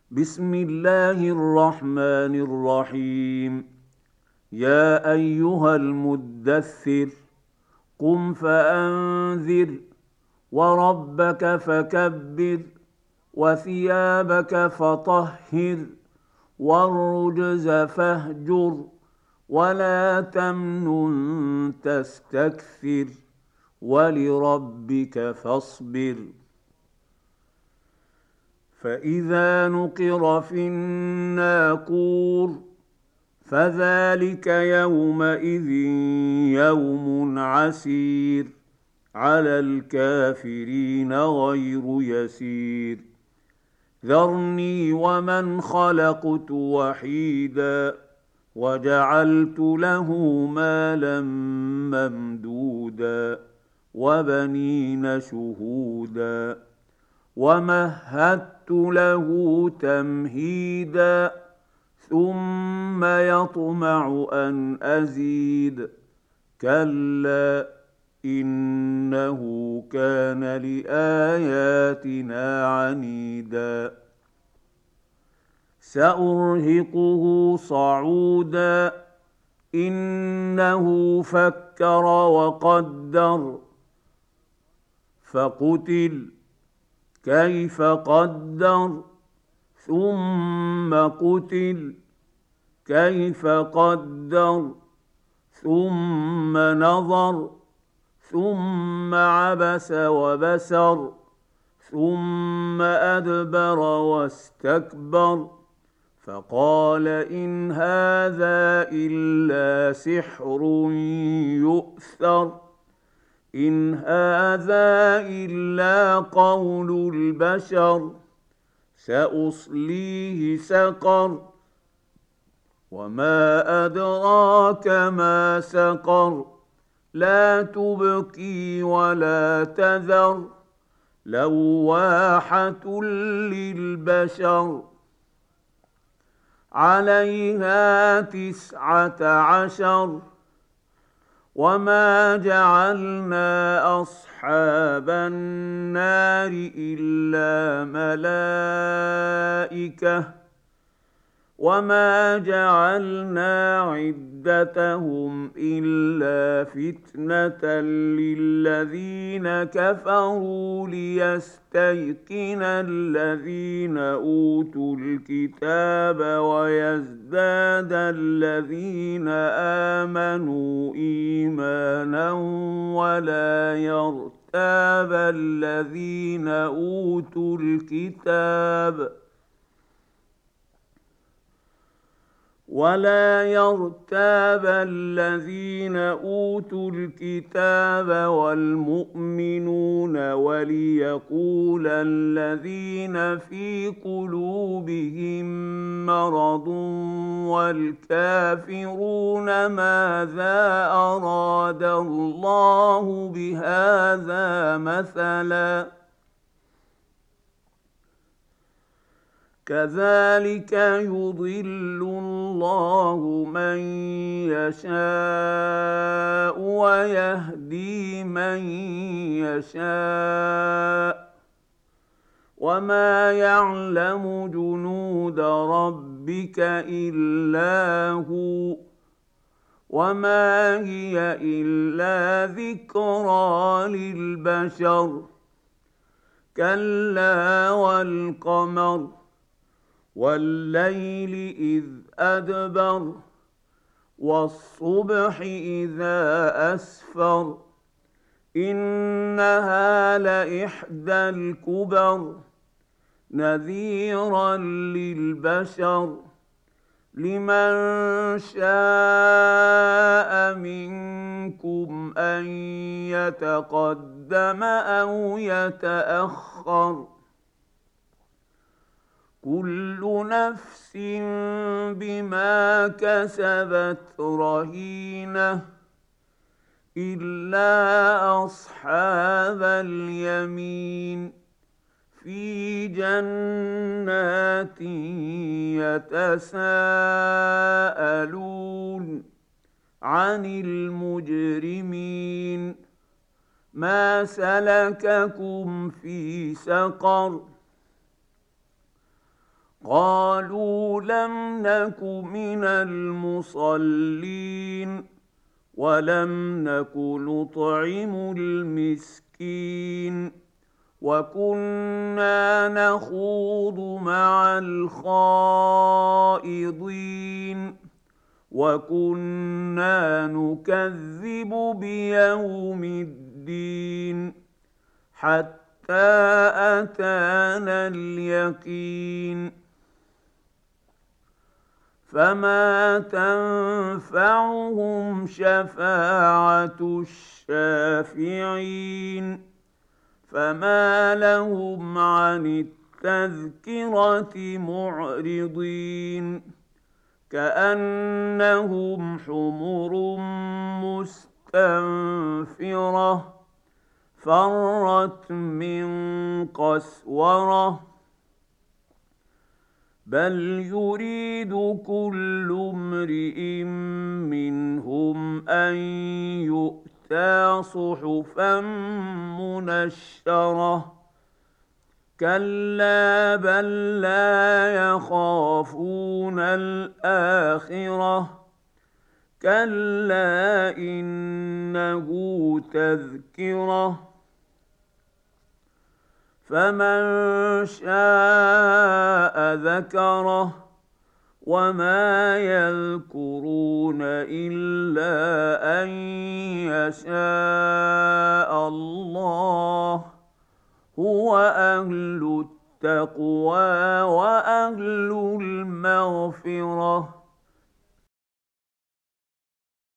بسم الله الرحمن الرحيم. يا أيها المدثر قم فأنذر وربك فكبر وثيابك فطهر والرجز فاهجر ولا تمنن تستكثر ولربك فاصبر. فإذا نقر في الناقور فذلك يومئذ يوم عسير على الكافرين غير يسير. ذرني ومن خلقت وحيدا وجعلت له مالا ممدودا وبنين شهودا ومهدت له تمهيدا ثم يطمع أن أزيد كلا إنه كان لآياتنا عنيدا. سأرهقه صعودا إنه فكر وقدر فقتل كيف قدر ثم قتل كيف قدر ثم نظر ثم عبس وبسر ثم أدبر واستكبر فقال إن هذا إلا سحر يؤثر إن هذا إلا قول البشر سأصليه سقر وما أدراك ما سقر لا تبقي ولا تذر لواحة للبشر عليها 19 وما جعلنا أصحاب النار إلا ملائكة وما جعلنا عدتهم إلا فتنة للذين كفروا ليستيقن الذين أوتوا الكتاب ويزداد الذين آمنوا إيمانا ولا يرتاب الذين أوتوا الكتاب والمؤمنون وليقول الذين في قلوبهم مرض والكافرون ماذا أراد الله بهذا مثلا كذلك يضل الله من يشاء ويهدي من يشاء وما يعلم جنود ربك إلا هو وما هي إلا ذكرى للبشر كلا والقمر والليل إذ أدبر والصبح إذا أسفر إنها لإحدى الكبر نذيرا للبشر لمن شاء منكم أن يتقدم أو يتأخر كل نفس بما كسبت رهينة إلا أصحاب اليمين في جنات يتساءلون عن المجرمين ما سلككم في سقر قالوا لم نك من المصلين ولم نك نطعم المسكين وكنا نخوض مع الخائضين وكنا نكذب بيوم الدين حتى أتانا اليقين فما تنفعهم شفاعة الشافعين فما لهم عن التذكرة معرضين كأنهم حمر مستنفرة فرت من قسورة بل يريد كل امرئ منهم أن يؤتى صحفا منشرة كلا بل لا يخافون الآخرة كلا إنه تذكرة فمن شاء ذكره وما يذكرون إلا أن يشاء الله هو أهل التقوى وأهل المغفرة